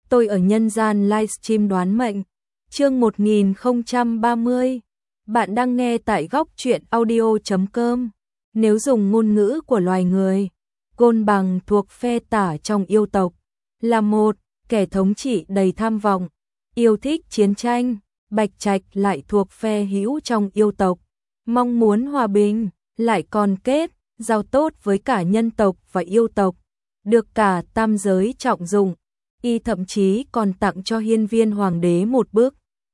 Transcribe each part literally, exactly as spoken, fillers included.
tôi ở nhân gian livestream đoán mệnh. Chương một nghìn không trăm ba mươi. Bạn đang nghe tại góc truyện audio chấm com. Nếu dùng ngôn ngữ của loài người, Côn Bằng thuộc phe tả trong yêu tộc, là một kẻ thống trị đầy tham vọng, yêu thích chiến tranh. Bạch Trạch lại thuộc phe hữu trong yêu tộc, mong muốn hòa bình, lại còn kết giao tốt với cả nhân tộc và yêu tộc, được cả tam giới trọng dụng. Y thậm chí còn tặng cho hiên viên hoàng đế một bức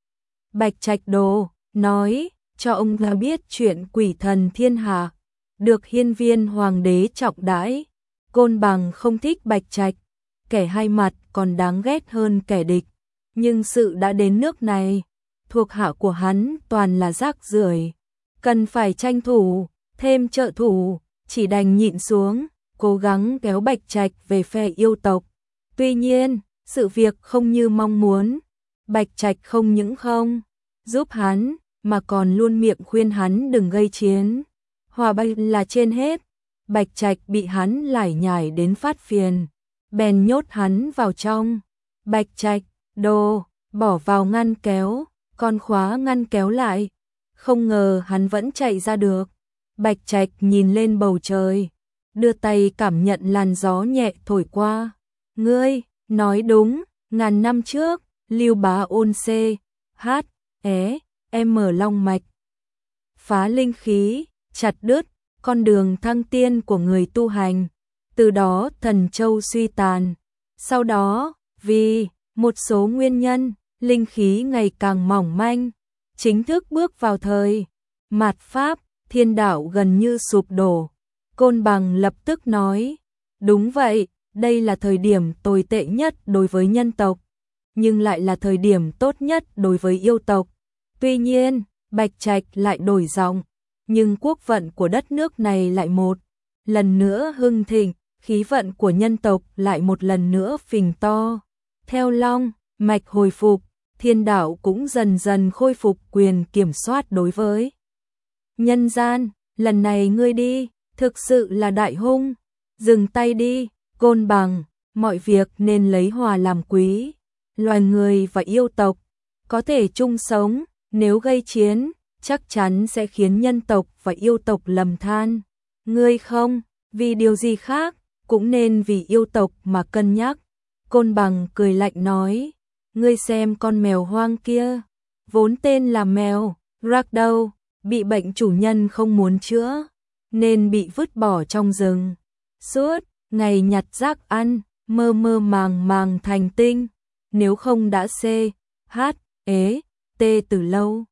Bạch Trạch đồ, nói cho ông là biết chuyện quỷ thần thiên hạ, được hiên viên hoàng đế trọng đãi. Côn Bằng không thích Bạch Trạch, kẻ hai mặt còn đáng ghét hơn kẻ địch, nhưng sự đã đến nước này, thuộc hạ của hắn toàn là rác rưởi, cần phải tranh thủ thêm trợ thủ, chỉ đành nhịn xuống, cố gắng kéo Bạch Trạch về phe yêu tộc. Tuy nhiên, sự việc không như mong muốn. Bạch Trạch không những không giúp hắn, mà còn luôn miệng khuyên hắn đừng gây chiến. Hòa bình là trên hết. Bạch Trạch bị hắn lải nhải đến phát phiền, bèn nhốt hắn vào trong Bạch Trạch đồ, bỏ vào ngăn kéo, còn khóa ngăn kéo lại. Không ngờ hắn vẫn chạy ra được. Bạch Trạch nhìn lên bầu trời, đưa tay cảm nhận làn gió nhẹ thổi qua. Ngươi nói đúng, ngàn năm trước, Lưu Bá Ôn C, H, É, M long mạch, phá linh khí, chặt đứt con đường thăng tiên của người tu hành. Từ đó Thần Châu suy tàn. Sau đó, vì một số nguyên nhân, linh khí ngày càng mỏng manh, chính thức bước vào thời mạt Pháp, thiên đạo gần như sụp đổ. Côn Bằng lập tức nói, đúng vậy, đây là thời điểm tồi tệ nhất đối với nhân tộc, nhưng lại là thời điểm tốt nhất đối với yêu tộc. Tuy nhiên, Bạch Trạch lại đổi giọng, nhưng quốc vận của đất nước này lại một lần nữa hưng thịnh, khí vận của nhân tộc lại một lần nữa phình to. Theo long mạch hồi phục, thiên đạo cũng dần dần khôi phục quyền kiểm soát đối với nhân gian. Lần này ngươi đi, thực sự là đại hung. Dừng tay đi, Côn Bằng, mọi việc nên lấy hòa làm quý. Loài người và yêu tộc có thể chung sống, nếu gây chiến, chắc chắn sẽ khiến nhân tộc và yêu tộc lầm than. Ngươi không, vì điều gì khác, cũng nên vì yêu tộc mà cân nhắc. Côn Bằng cười lạnh nói, ngươi xem con mèo hoang kia, vốn tên là mèo Ragdoll, bị bệnh chủ nhân không muốn chữa, nên bị vứt bỏ trong rừng. Suốt ngày nhặt rác ăn, mơ mơ màng màng thành tinh, nếu không đã C, H, ế, T từ lâu.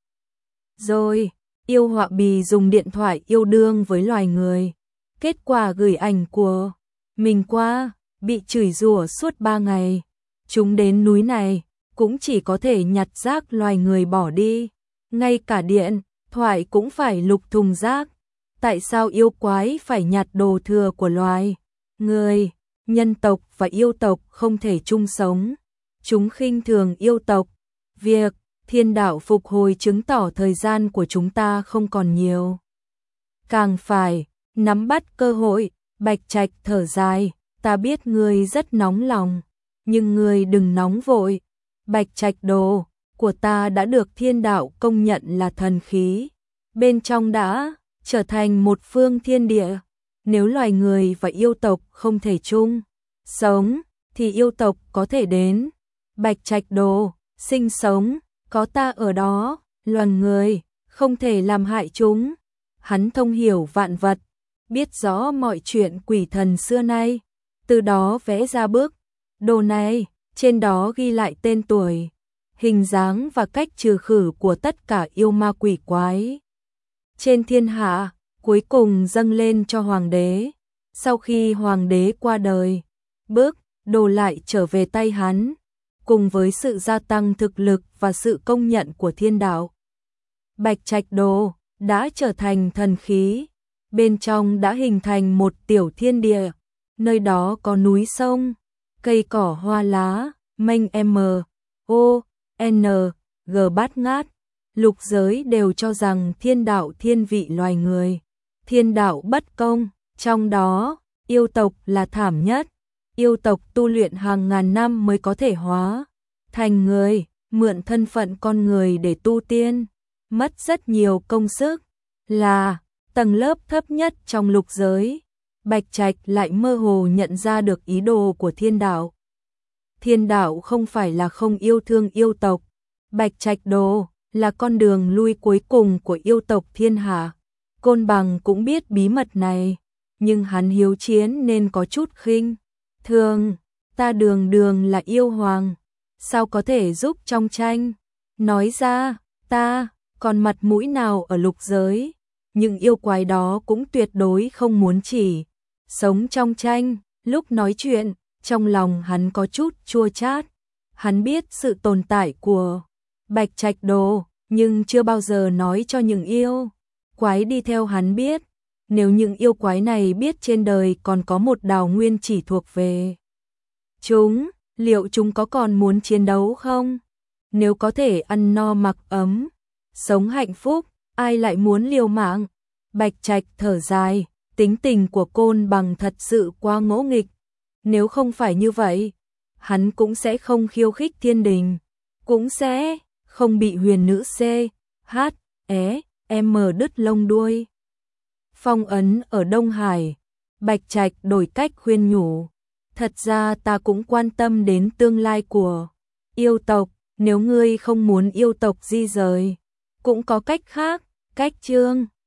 Rồi, yêu họa bì dùng điện thoại yêu đương với loài người. Kết quả gửi ảnh của mình qua, bị chửi rủa suốt ba ngày. Chúng đến núi này, cũng chỉ có thể nhặt rác loài người bỏ đi. Ngay cả điện thoại cũng phải lục thùng rác. Tại sao yêu quái phải nhặt đồ thừa của loài người? Nhân tộc và yêu tộc không thể chung sống. Chúng khinh thường yêu tộc. Việc thiên đạo phục hồi chứng tỏ thời gian của chúng ta không còn nhiều. Càng phải nắm bắt cơ hội. Bạch Trạch thở dài, ta biết ngươi rất nóng lòng, nhưng ngươi đừng nóng vội. Bạch Trạch đồ của ta đã được thiên đạo công nhận là thần khí. Bên trong đã trở thành một phương thiên địa. Nếu loài người và yêu tộc không thể chung sống, thì yêu tộc có thể đến Bạch Trạch đồ sinh sống, có ta ở đó, loài người không thể làm hại chúng. Hắn thông hiểu vạn vật, biết rõ mọi chuyện quỷ thần xưa nay, từ đó vẽ ra bức đồ này, trên đó ghi lại tên tuổi, hình dáng và cách trừ khử của tất cả yêu ma quỷ quái trên thiên hạ, cuối cùng dâng lên cho hoàng đế. Sau khi hoàng đế qua đời, bức đồ lại trở về tay hắn, cùng với sự gia tăng thực lực và sự công nhận của thiên đạo. Bạch Trạch đồ đã trở thành thần khí, bên trong đã hình thành một tiểu thiên địa, nơi đó có núi sông, cây cỏ hoa lá, mênh m, o, n, g bát ngát. Lục giới đều cho rằng thiên đạo thiên vị loài người, thiên đạo bất công, trong đó yêu tộc là thảm nhất. yêu tộc tu luyện hàng ngàn năm mới có thể hóa thành người, mượn thân phận con người để tu tiên, mất rất nhiều công sức, là tầng lớp thấp nhất trong lục giới. Bạch Trạch lại mơ hồ nhận ra được ý đồ của thiên đạo. Thiên đạo không phải là không yêu thương yêu tộc, Bạch Trạch đồ là con đường lui cuối cùng của yêu tộc thiên hạ. Côn Bằng cũng biết bí mật này, nhưng hắn hiếu chiến nên có chút khinh thường. Ta đường đường là yêu hoàng, sao có thể giúp trong tranh? Nói ra, ta còn mặt mũi nào ở lục giới? Nhưng yêu quái đó cũng tuyệt đối không muốn chỉ sống trong tranh. Lúc nói chuyện, trong lòng hắn có chút chua chát. Hắn biết sự tồn tại của Bạch Trạch đồ, nhưng chưa bao giờ nói cho những yêu quái đi theo hắn biết. Nếu những yêu quái này biết trên đời còn có một đào nguyên chỉ thuộc về chúng, liệu chúng có còn muốn chiến đấu không? Nếu có thể ăn no mặc ấm, sống hạnh phúc, ai lại muốn liều mạng? Bạch Trạch thở dài, tính tình của Côn Bằng thật sự quá ngỗ nghịch. Nếu không phải như vậy, hắn cũng sẽ không khiêu khích thiên đình, cũng sẽ không bị huyền nữ C, H, E, M đứt lông đuôi. Phong ấn ở Đông Hải, Bạch Trạch đổi cách khuyên nhủ. Thật ra ta cũng quan tâm đến tương lai của yêu tộc, nếu ngươi không muốn yêu tộc di rời, cũng có cách khác, cách chương.